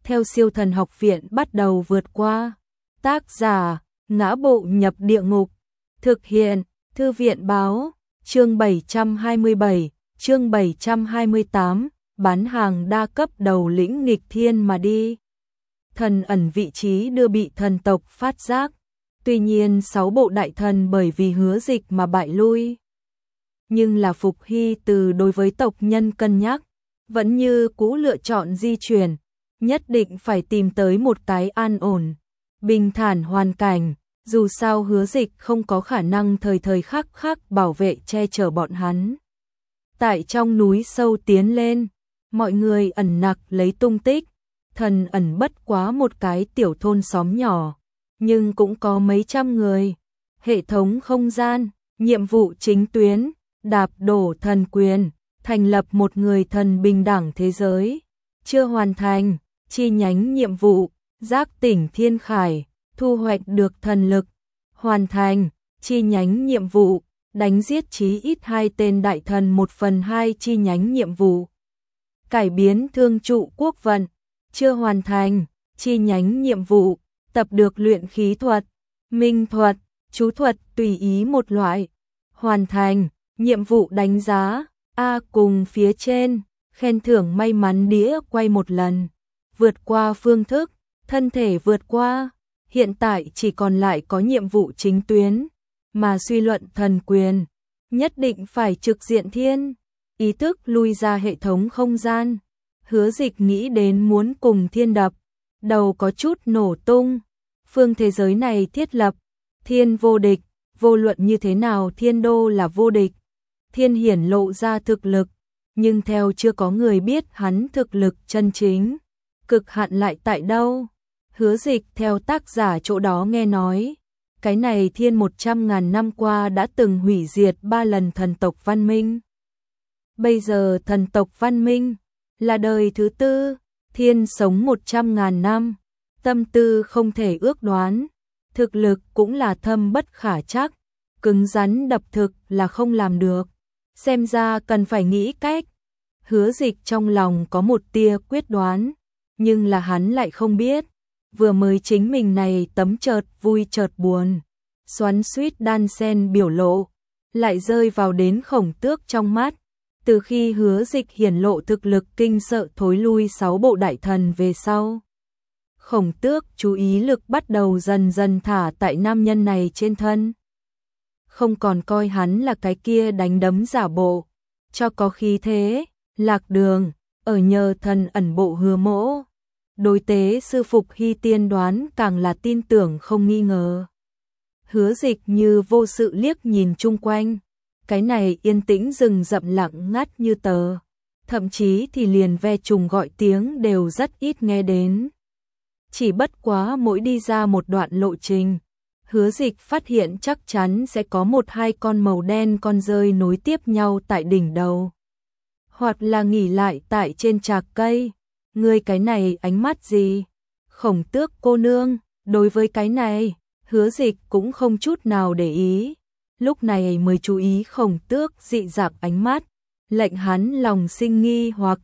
theo Siêu Thần Học Viện bắt đầu vượt qua. Tác giả: Ngã Bộ Nhập Địa Ngục. Thực hiện: Thư viện báo. Chương 727, chương 728, bán hàng đa cấp đầu lĩnh nghịch thiên mà đi. Thần ẩn vị trí đưa bị thần tộc phát giác. Tuy nhiên 6 bộ đại thần bởi vì Hứa Dịch mà bại lui. Nhưng là Phục Hy Từ đối với tộc nhân cân nhắc, vẫn như cũ lựa chọn di chuyển, nhất định phải tìm tới một cái an ổn, bình thản hoàn cảnh, dù sao Hứa Dịch không có khả năng thời thời khắc khắc bảo vệ che chở bọn hắn. Tại trong núi sâu tiến lên, mọi người ẩn nặc lấy tung tích, thần ẩn bất quá một cái tiểu thôn xóm nhỏ, nhưng cũng có mấy trăm người. Hệ thống không gian, nhiệm vụ chính tuyến, đạp đổ thần quyền, thành lập một người thần bình đẳng thế giới. Chưa hoàn thành, chi nhánh nhiệm vụ, giác tỉnh thiên khải, thu hoạch được thần lực. Hoàn thành, chi nhánh nhiệm vụ, đánh giết chí ít 2 tên đại thần 1/2 chi nhánh nhiệm vụ. Cải biến thương trụ quốc vận. Chưa hoàn thành, chi nhánh nhiệm vụ, tập được luyện khí thuật, minh thuật, chú thuật tùy ý một loại. Hoàn thành, nhiệm vụ đánh giá, A cùng phía trên, khen thưởng may mắn đĩa quay một lần. Vượt qua phương thức, thân thể vượt qua, hiện tại chỉ còn lại có nhiệm vụ chính tuyến, mà suy luận thần quyền, nhất định phải trực diện thiên. Ý thức lui ra hệ thống không gian, Hứa Dịch nghĩ đến muốn cùng thiên đập, đầu có chút nổ tung. Phương thế giới này thiết lập, thiên vô địch, vô luận như thế nào thiên đô là vô địch. Thiên hiển lộ ra thực lực, nhưng theo chưa có người biết hắn thực lực chân chính, cực hạn lại tại đâu. Hứa Dịch theo tác giả chỗ đó nghe nói, cái này thiên 100.000 năm qua đã từng hủy diệt 3 lần thần tộc văn minh. Bây giờ thần tộc văn minh là đời thứ 4, thiên sống 100.000 năm, tâm tư không thể ước đoán, thực lực cũng là thâm bất khả chắc, cứng rắn đập thực là không làm được, xem ra cần phải nghĩ cách. Hứa Dịch trong lòng có một tia quyết đoán, nhưng là hắn lại không biết, vừa mới chính mình này tấm chợt vui chợt buồn, xoắn xuýt đan sen biểu lộ, lại rơi vào đến Khổng Tước trong mắt. Từ khi Hứa Dịch hiển lộ thực lực kinh sợ thối lui 6 bộ đại thần về sau, Khổng Tước chú ý lực bắt đầu dần dần thả tại nam nhân này trên thân. Không còn coi hắn là cái kia đánh đấm giả bộ, cho có khí thế, lạc đường, ở nhờ thần ẩn bộ Hứa Mỗ. Đối tế sư Phục Hy tiên đoán càng là tin tưởng không nghi ngờ. Hứa Dịch như vô sự liếc nhìn chung quanh, cái này yên tĩnh rừng rậm lặng ngắt như tờ, thậm chí thì liền ve trùng gọi tiếng đều rất ít nghe đến. Chỉ bất quá mỗi đi ra một đoạn lộ trình, Hứa Dịch phát hiện chắc chắn sẽ có 1-2 con màu đen con rơi nối tiếp nhau tại đỉnh đầu, hoặc là nghỉ lại tại trên trạc cây. Ngươi cái này ánh mắt gì? Khổng Tước cô nương, đối với cái này, Hứa Dịch cũng không chút nào để ý, lúc này mới chú ý Khổng Tước dị dạng ánh mắt, lệnh hắn lòng sinh nghi hoặc.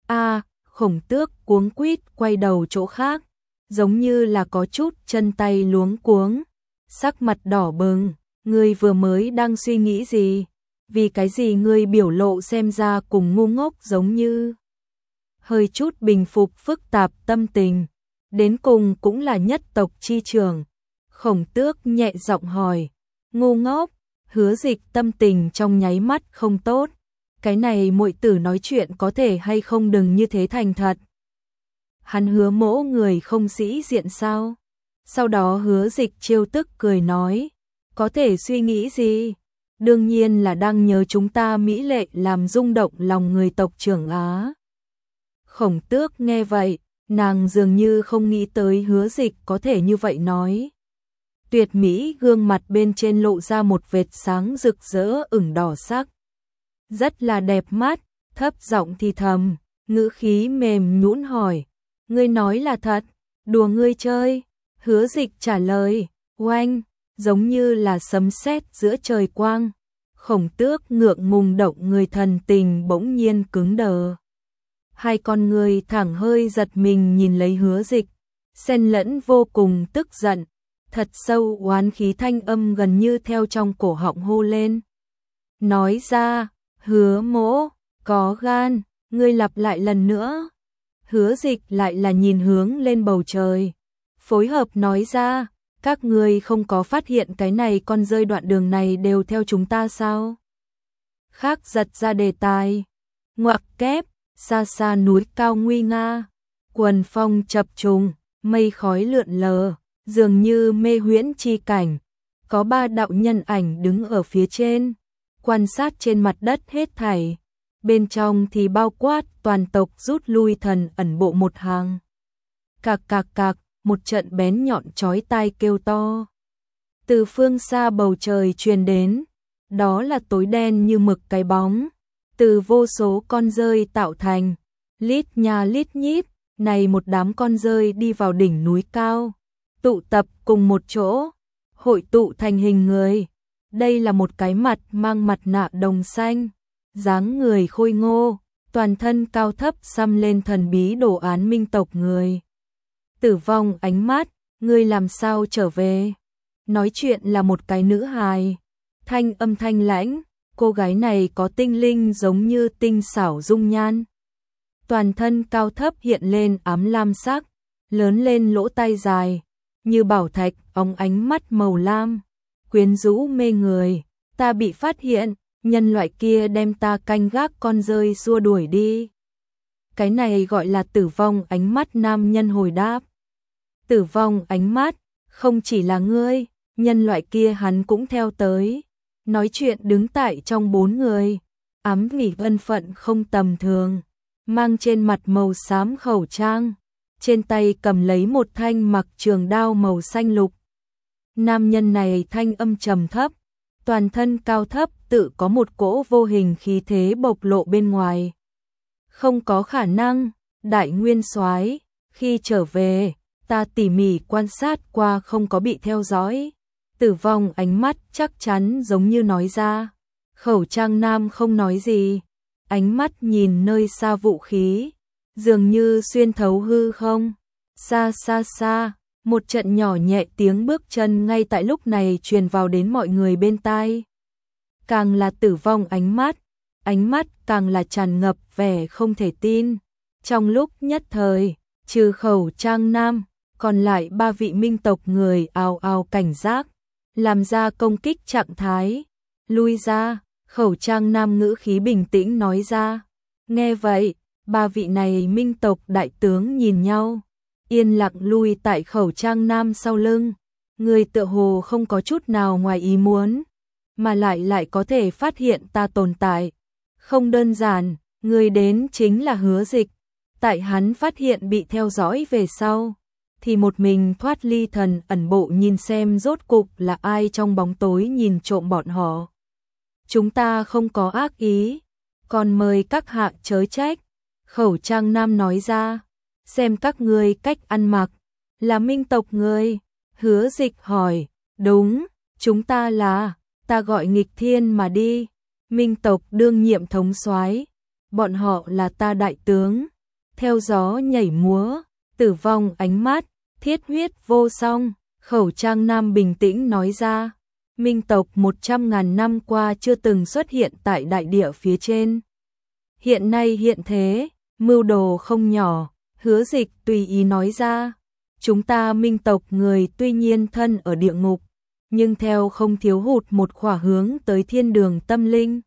Khổng Tước cuống quýt quay đầu chỗ khác, giống như là có chút chân tay luống cuống, sắc mặt đỏ bừng. Ngươi vừa mới đang suy nghĩ gì? Vì cái gì ngươi biểu lộ xem ra cùng ngu ngốc giống như? Hơi chút bình phục phức tạp tâm tình, đến cùng cũng là nhất tộc chi trưởng. Khổng Tước nhẹ giọng hỏi. Ngu ngốc? Hứa Dịch tâm tình trong nháy mắt không tốt, cái này muội tử nói chuyện có thể hay không đừng như thế thành thật. Hắn Hứa Mỗ người không sĩ diện sao? Sau đó Hứa Dịch trêu tức cười nói, có thể suy nghĩ gì? Đương nhiên là đang nhớ chúng ta mỹ lệ làm rung động lòng người tộc trưởng Á. Khổng Tước nghe vậy, nàng dường như không nghĩ tới Hứa Dịch có thể như vậy nói. Tuyệt mỹ gương mặt bên trên lộ ra một vệt sáng rực rỡ ửng đỏ sắc, rất là đẹp mắt, thấp giọng thì thầm, ngữ khí mềm nhũn hỏi, ngươi nói là thật, đùa ngươi chơi? Hứa Dịch trả lời, oanh, giống như là sấm sét giữa trời quang. Khổng Tước ngượng ngùng động người, thần tình bỗng nhiên cứng đờ. Hai con người thẳng hơi giật mình nhìn lấy Hứa Dịch, xen lẫn vô cùng tức giận, thật sâu oán khí thanh âm gần như theo trong cổ họng hô lên. Nói ra, Hứa Mỗ, có gan, ngươi lặp lại lần nữa. Hứa Dịch lại là nhìn hướng lên bầu trời, phối hợp nói ra, các ngươi không có phát hiện cái này con rơi đoạn đường này đều theo chúng ta sao? Khác giật ra đề tài, ngoặc kép, xa xa núi cao nguy nga, quần phong chập trùng, mây khói lượn lờ, dường như mê huyễn chi cảnh. Có ba đạo nhân ảnh đứng ở phía trên, quan sát trên mặt đất hết thảy. Bên trong thì bao quát toàn tộc rút lui thần ẩn bộ một hàng. Cạc cạc cạc, một trận bén nhọn chói tai kêu to. Từ phương xa bầu trời truyền đến, đó là tối đen như mực cái bóng, từ vô số con rơi tạo thành, lít nha lít nhít, này một đám con rơi đi vào đỉnh núi cao, tụ tập cùng một chỗ, hội tụ thành hình người. Đây là một cái mặt mang mặt nạ đồng xanh, dáng người khôi ngô, toàn thân cao thấp xăm lên thần bí đồ án minh tộc người. Tử Vong ánh mắt, ngươi làm sao trở về? Nói chuyện là một cái nữ hài, thanh âm thanh lãnh, cô gái này có tinh linh giống như tinh xảo dung nhan. Toàn thân cao thấp hiện lên ám lam sắc, lớn lên lỗ tai dài, như bảo thạch, óng ánh mắt màu lam, quyến rũ mê người. Ta bị phát hiện, nhân loại kia đem ta canh gác con rơi xua đuổi đi. Cái này gọi là Tử Vong ánh mắt nam nhân hồi đáp. Tử Vong ánh mắt, không chỉ là ngươi, nhân loại kia hắn cũng theo tới. Nói chuyện đứng tại trong bốn người, ám vì thân phận không tầm thường, mang trên mặt màu xám khẩu trang, trên tay cầm lấy một thanh mặc trường đao màu xanh lục. Nam nhân này thanh âm trầm thấp, toàn thân cao thấp tự có một cỗ vô hình khí thế bộc lộ bên ngoài. Không có khả năng, đại nguyên soái, khi trở về, ta tỉ mỉ quan sát qua không có bị theo dõi. Tử Vong ánh mắt chắc chắn giống như nói ra. Khẩu trang nam không nói gì, ánh mắt nhìn nơi xa vũ khí, dường như xuyên thấu hư không. Xa xa xa, một trận nhỏ nhẹ tiếng bước chân ngay tại lúc này truyền vào đến mọi người bên tai. Càng là Tử Vong ánh mắt càng là tràn ngập vẻ không thể tin. Trong lúc nhất thời, trừ khẩu trang nam, còn lại ba vị minh tộc người ào ào cảnh giác, làm ra công kích trạng thái. Lui ra, khẩu trang nam ngữ khí bình tĩnh nói ra. Nghe vậy, ba vị này minh tộc đại tướng nhìn nhau, yên lặng lui tại khẩu trang nam sau lưng. Người tựa hồ không có chút nào ngoài ý muốn, mà lại có thể phát hiện ta tồn tại. Không đơn giản, người đến chính là Hứa Dịch. Tại hắn phát hiện bị theo dõi về sau, thì một mình thoát ly thần ẩn bộ nhìn xem rốt cục là ai trong bóng tối nhìn trộm bọn họ. Chúng ta không có ác ý, còn mời các hạ chớ trách. Khẩu trang nam nói ra, xem các ngươi cách ăn mặc, là minh tộc người. Hứa Dịch hỏi, đúng, chúng ta là, ta gọi Nghịch Thiên mà đi, minh tộc đương nhiệm thống soái, bọn họ là ta đại tướng. Theo gió nhảy múa, Tử Vong ánh mắt, thiết huyết vô song. Khẩu trang nam bình tĩnh nói ra, minh tộc 100.000 năm qua chưa từng xuất hiện tại đại địa phía trên. Hiện nay hiện thế, mưu đồ không nhỏ. Hứa Dịch tùy ý nói ra, chúng ta minh tộc người tuy nhiên thân ở địa ngục, nhưng theo không thiếu hụt một khỏa hướng tới thiên đường tâm linh.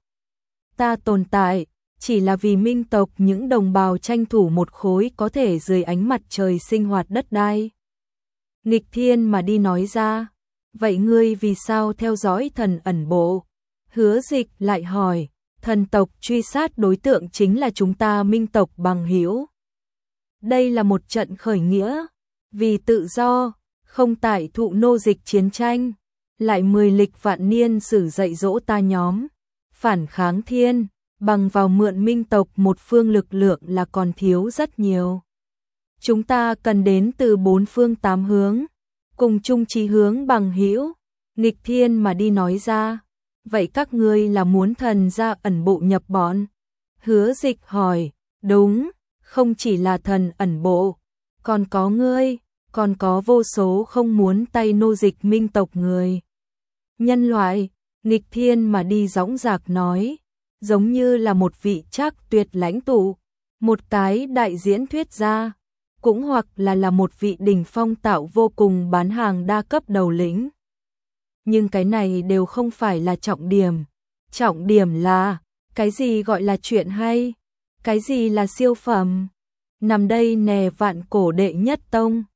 Ta tồn tại, chỉ là vì minh tộc những đồng bào tranh thủ một khối có thể dưới ánh mặt trời sinh hoạt đất đai. Nghịch Thiên mà đi nói ra, vậy ngươi vì sao theo dõi thần ẩn bộ? Hứa Dịch lại hỏi, thần tộc truy sát đối tượng chính là chúng ta minh tộc bằng hữu. Đây là một trận khởi nghĩa, vì tự do, không tại thụ nô dịch chiến tranh, lại 10 lịch vạn niên sử dạy dỗ ta nhóm, phản kháng thiên, bằng vào mượn minh tộc một phương lực lượng là còn thiếu rất nhiều. Chúng ta cần đến từ 4 phương 8 hướng, cùng chung chí hướng bằng hữu. Nghịch Thiên mà đi nói ra, vậy các ngươi là muốn thần ra ẩn bộ nhập bọn? Hứa Dịch hỏi, đúng, không chỉ là thần ẩn bộ, còn có ngươi, còn có vô số không muốn tay nô dịch minh tộc người. Nhân loại, nghịch thiên mà đi dõng dạc nói, giống như là một vị trác tuyệt lãnh tụ, một cái đại diễn thuyết gia, cũng hoặc là một vị đỉnh phong tạo vô cùng bán hàng đa cấp đầu lĩnh. Nhưng cái này đều không phải là trọng điểm là, cái gì gọi là chuyện hay, cái gì là siêu phẩm. Nằm đây nè vạn cổ đệ nhất tông,